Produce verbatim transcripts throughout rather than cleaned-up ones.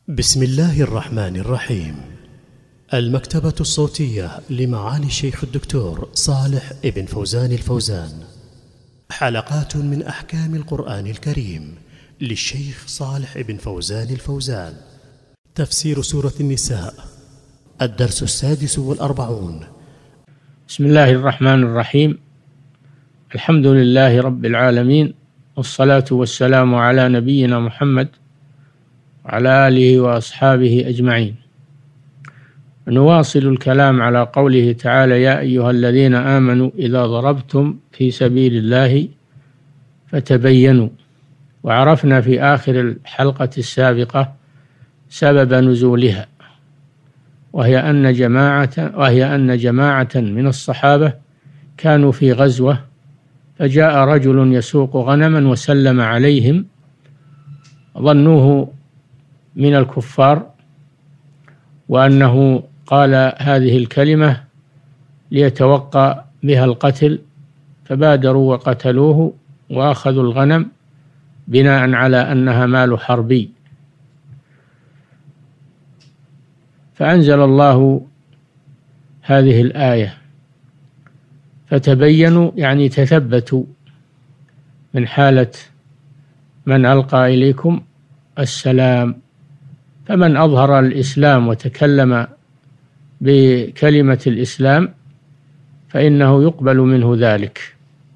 بسم الله الرحمن الرحيم. المكتبة الصوتية لمعالي الشيخ الدكتور صالح ابن فوزان الفوزان، حلقات من أحكام القرآن الكريم للشيخ صالح ابن فوزان الفوزان. تفسير سورة النساء، الدرس السادس والأربعون. بسم الله الرحمن الرحيم. الحمد لله رب العالمين، والصلاة والسلام على نبينا محمد وعلى آله وأصحابه أجمعين. نواصل الكلام على قوله تعالى: يا أيها الذين آمنوا إذا ضربتم في سبيل الله فتبينوا. وعرفنا في آخر الحلقة السابقة سبب نزولها، وهي أن جماعة وهي أن جماعة من الصحابة كانوا في غزوة، فجاء رجل يسوق غنما وسلم عليهم، ظنوه من الكفار وأنه قال هذه الكلمة ليتوقع بها القتل، فبادروا وقتلوه وأخذوا الغنم بناء على أنها مال حربي. فأنزل الله هذه الآية: فتبينوا، يعني تثبتوا من حالة من ألقى إليكم السلام. فمن أظهر الإسلام وتكلم بكلمة الإسلام فإنه يقبل منه ذلك،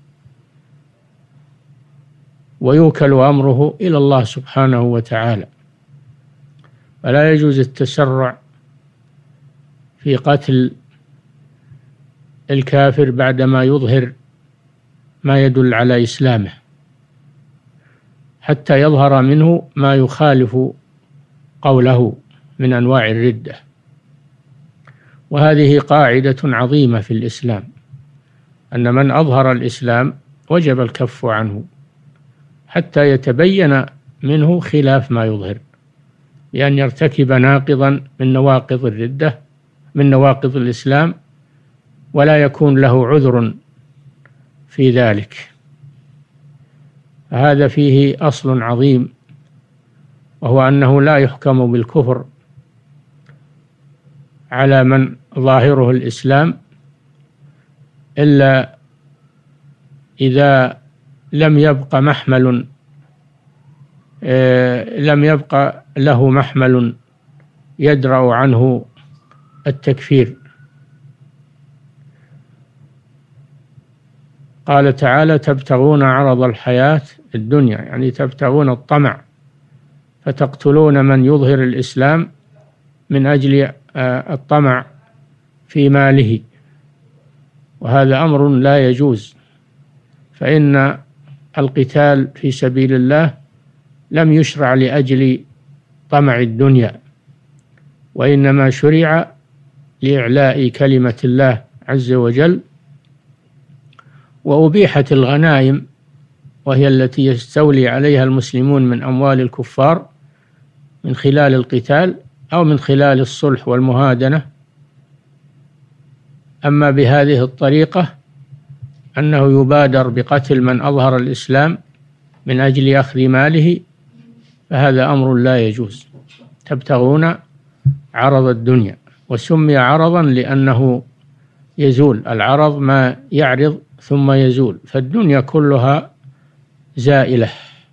ويوكل أمره إلى الله سبحانه وتعالى. فلا يجوز التسرع في قتل الكافر بعدما يظهر ما يدل على إسلامه، حتى يظهر منه ما يخالف قوله من أنواع الردة. وهذه قاعدة عظيمة في الإسلام، أن من أظهر الإسلام وجب الكف عنه حتى يتبين منه خلاف ما يظهر، بأن يرتكب ناقضا من نواقض الردة من نواقض الإسلام ولا يكون له عذر في ذلك. هذا فيه أصل عظيم، وهو أنه لا يحكم بالكفر على من ظاهره الإسلام إلا إذا لم يبق محمل لم يبق له محمل يدرأ عنه التكفير. قال تعالى: تبتغون عرض الحياة الدنيا، يعني تبتغون الطمع، فتقتلون من يظهر الإسلام من أجل الطمع في ماله، وهذا أمر لا يجوز. فإن القتال في سبيل الله لم يشرع لأجل طمع الدنيا، وإنما شرع لإعلاء كلمة الله عز وجل. وأبيحت الغنائم، وهي التي يستولي عليها المسلمون من أموال الكفار من خلال القتال أو من خلال الصلح والمهادنة. أما بهذه الطريقة أنه يبادر بقتل من أظهر الإسلام من أجل أخذ ماله، فهذا أمر لا يجوز. تبتغون عرض الدنيا، وسمي عرضا لأنه يزول. العرض ما يعرض ثم يزول، فالدنيا كلها زائلة،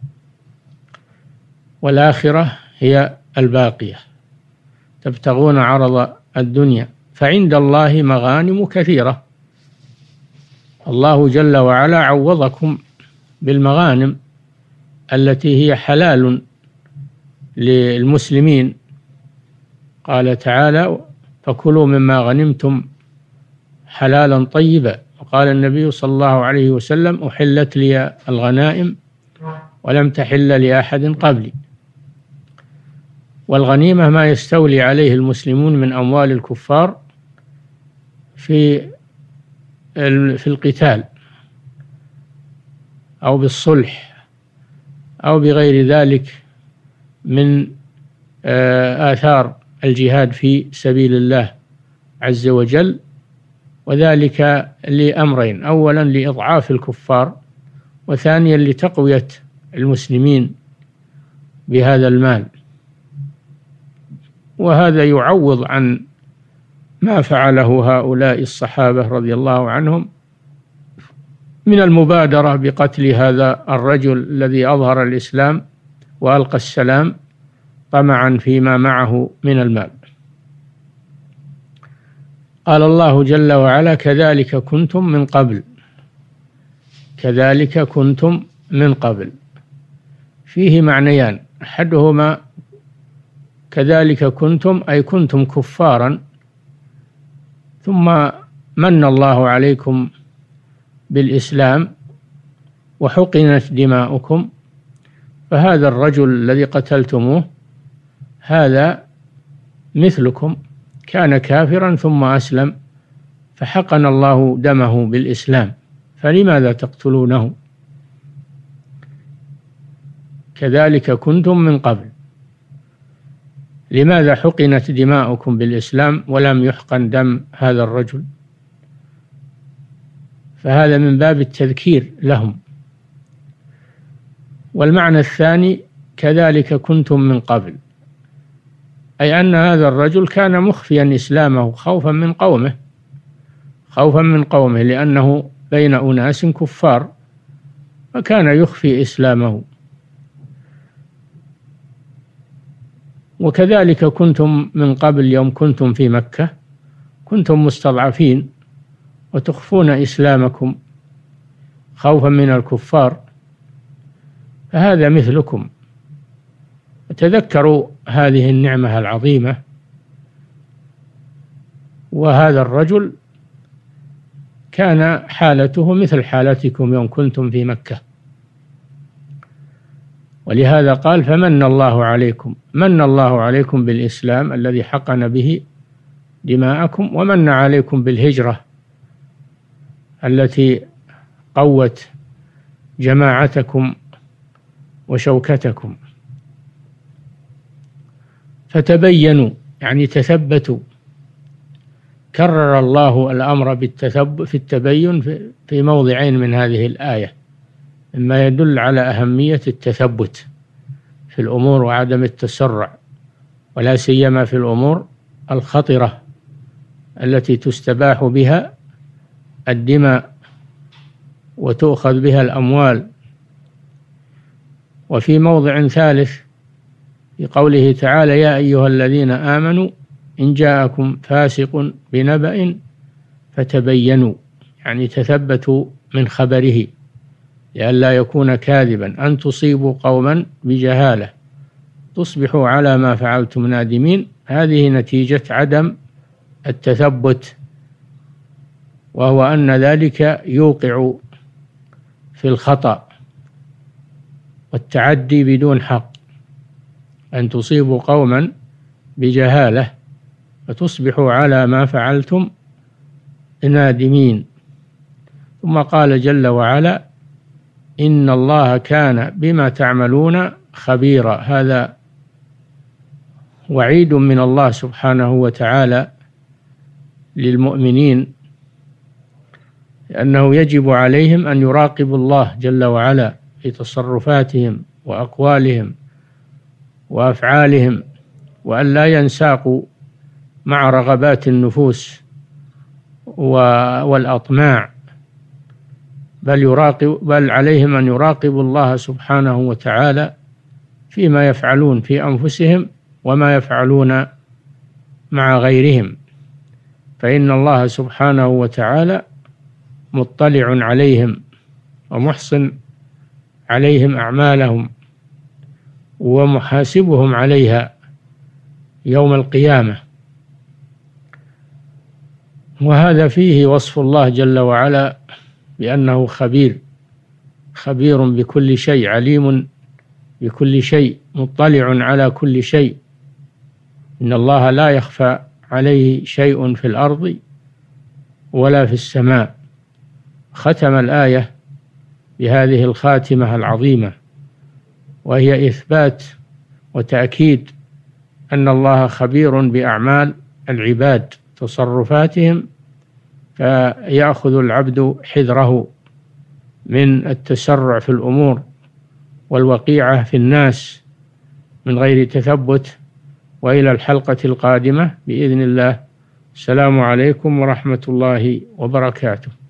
والآخرة هي الباقية. تبتغون عرض الدنيا فعند الله مغانم كثيرة. الله جل وعلا عوضكم بالمغانم التي هي حلال للمسلمين. قال تعالى: فكلوا مما غنمتم حلالا طيبا. وقال النبي صلى الله عليه وسلم: أحلت لي الغنائم ولم تحل لأحد قبلي. والغنيمة ما يستولي عليه المسلمون من أموال الكفار في في القتال أو بالصلح أو بغير ذلك من آثار الجهاد في سبيل الله عز وجل. وذلك لأمرين: أولا لإضعاف الكفار، وثانيا لتقوية المسلمين بهذا المال. وهذا يعوض عن ما فعله هؤلاء الصحابة رضي الله عنهم من المبادرة بقتل هذا الرجل الذي أظهر الإسلام وألقى السلام طمعا فيما معه من المال. قال الله جل وعلا: كذلك كنتم من قبل. كذلك كنتم من قبل فيه معنيان، أحدهما كذلك كنتم أي كنتم كفارا ثم من الله عليكم بالإسلام وحقنت دماؤكم، فهذا الرجل الذي قتلتموه هذا مثلكم، كان كافرا ثم أسلم فحقن الله دمه بالإسلام، فلماذا تقتلونه؟ كذلك كنتم من قبل، لماذا حقنت دماؤكم بالإسلام ولم يحقن دم هذا الرجل؟ فهذا من باب التذكير لهم. والمعنى الثاني كذلك كنتم من قبل، أي أن هذا الرجل كان مخفيا إسلامه خوفا من قومه خوفا من قومه لأنه بين أناس كفار فكان يخفي إسلامه. وكذلك كنتم من قبل يوم كنتم في مكة، كنتم مستضعفين وتخفون إسلامكم خوفا من الكفار، فهذا مثلكم. تذكروا هذه النعمة العظيمة. وهذا الرجل كان حالته مثل حالتكم يوم كنتم في مكة، ولهذا قال: فمن الله عليكم. من الله عليكم بالإسلام الذي حقن به دماءكم، ومن عليكم بالهجرة التي قوت جماعتكم وشوكتكم. فتبينوا يعني تثبتوا. كرر الله الأمر بالتثبت في التبين في موضعين من هذه الآية، مما يدل على أهمية التثبت في الأمور وعدم التسرع، ولا سيما في الأمور الخطرة التي تستباح بها الدماء وتؤخذ بها الأموال. وفي موضع ثالث في قوله تعالى: يا أيها الذين آمنوا إن جاءكم فاسق بنبأ فتبينوا، يعني تثبتوا من خبره لئلا يكون كاذبا، أن تصيبوا قوما بجهالة تصبحوا على ما فعلتم نادمين. هذه نتيجة عدم التثبت، وهو أن ذلك يوقع في الخطأ والتعدي بدون حق، أن تصيبوا قوما بجهالة فتصبحوا على ما فعلتم نادمين. ثم قال جل وعلا: إن الله كان بما تعملون خبيرا. هذا وعيد من الله سبحانه وتعالى للمؤمنين، لأنه يجب عليهم أن يراقبوا الله جل وعلا في تصرفاتهم وأقوالهم وأفعالهم، وأن لا ينساقوا مع رغبات النفوس والأطماع، بل يراقب بل عليهم أن يراقبوا الله سبحانه وتعالى فيما يفعلون في أنفسهم وما يفعلون مع غيرهم، فإن الله سبحانه وتعالى مطلع عليهم ومحصن عليهم أعمالهم ومحاسبهم عليها يوم القيامة. وهذا فيه وصف الله جل وعلا بأنه خبير خبير بكل شيء، عليم بكل شيء، مطلع على كل شيء. إن الله لا يخفى عليه شيء في الأرض ولا في السماء. ختم الآية بهذه الخاتمة العظيمة، وهي إثبات وتأكيد أن الله خبير بأعمال العباد تصرفاتهم، فيأخذ العبد حذره من التسرع في الأمور والوقيعة في الناس من غير تثبت وإلى الحلقة القادمة بإذن الله. السلام عليكم ورحمة الله وبركاته.